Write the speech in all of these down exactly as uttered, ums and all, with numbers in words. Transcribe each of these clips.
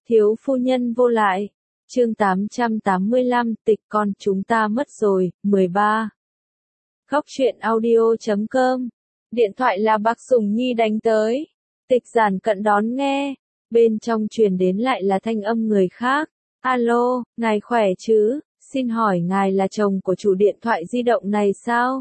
Thiếu phu nhân vô lại. Chương tám trăm tám mươi lăm, tịch con chúng ta mất rồi, mười ba. Góc truyện audio chấm com. Điện thoại là bác Sùng Nhi đánh tới. Tịch Giản Cận đón nghe. Bên trong truyền đến lại là thanh âm người khác. Alo, ngài khỏe chứ? Xin hỏi ngài là chồng của chủ điện thoại di động này sao?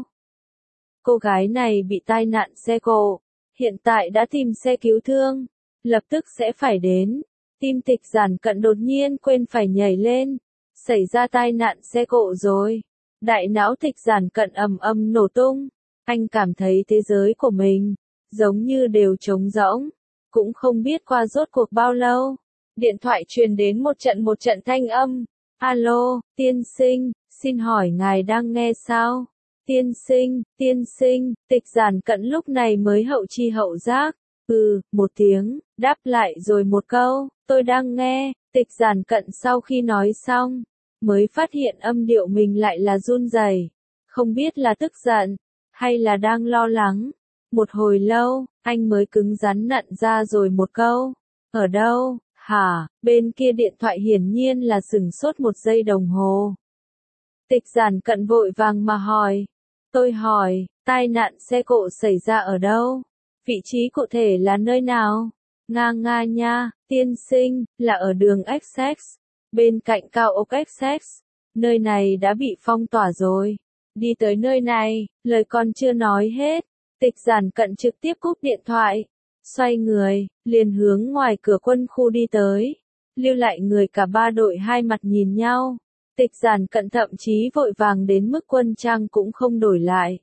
Cô gái này bị tai nạn xe cộ. Hiện tại đã tìm xe cứu thương. Lập tức sẽ phải đến. Tim Tịch Giản Cận đột nhiên quên phải nhảy lên. Xảy ra tai nạn xe cộ rồi. Đại não Tịch Giản Cận ầm ầm nổ tung. Anh cảm thấy thế giới của mình giống như đều trống rỗng. Cũng không biết qua rốt cuộc bao lâu. Điện thoại truyền đến một trận một trận thanh âm. Alo, tiên sinh, xin hỏi ngài đang nghe sao? Tiên sinh, tiên sinh, Tịch Giản Cận lúc này mới hậu chi hậu giác. Ừ, một tiếng, đáp lại rồi một câu, tôi đang nghe. Tịch Giản Cận sau khi nói xong, mới phát hiện âm điệu mình lại là run rẩy, không biết là tức giận, hay là đang lo lắng. Một hồi lâu, anh mới cứng rắn nặn ra rồi một câu, ở đâu, hả? Bên kia điện thoại hiển nhiên là sửng sốt một giây đồng hồ. Tịch Giản Cận vội vàng mà hỏi, tôi hỏi, tai nạn xe cộ xảy ra ở đâu? Vị trí cụ thể là nơi nào? Nga nga nha, tiên sinh, là ở đường Essex, bên cạnh cao ốc Essex. Nơi này đã bị phong tỏa rồi. Đi tới nơi này, lời còn chưa nói hết. Tịch Giản Cận trực tiếp cúp điện thoại. Xoay người, liền hướng ngoài cửa quân khu đi tới. Lưu lại người cả ba đội hai mặt nhìn nhau. Tịch Giản Cận thậm chí vội vàng đến mức quân trang cũng không đổi lại.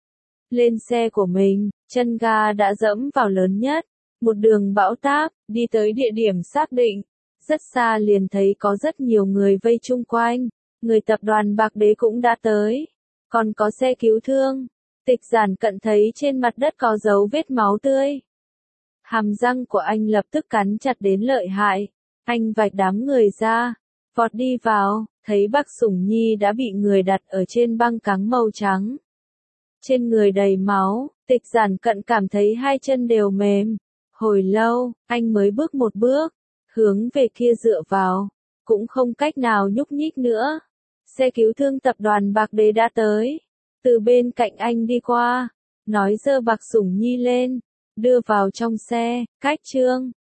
Lên xe của mình, chân ga đã dẫm vào lớn nhất. Một đường bão táp, đi tới địa điểm xác định. Rất xa liền thấy có rất nhiều người vây chung quanh. Người tập đoàn Bạc Đế cũng đã tới. Còn có xe cứu thương. Tịch Giản Cận thấy trên mặt đất có dấu vết máu tươi. Hàm răng của anh lập tức cắn chặt đến lợi hại. Anh vạch đám người ra. Vọt đi vào, thấy bác Sủng Nhi đã bị người đặt ở trên băng cáng màu trắng. Trên người đầy máu, Tịch Giản Cận cảm thấy hai chân đều mềm. Hồi lâu, anh mới bước một bước, hướng về kia dựa vào, cũng không cách nào nhúc nhích nữa. Xe cứu thương tập đoàn Bạc Đế đã tới, từ bên cạnh anh đi qua, nói giơ bạc Sủng Nhi lên, đưa vào trong xe, cách trương.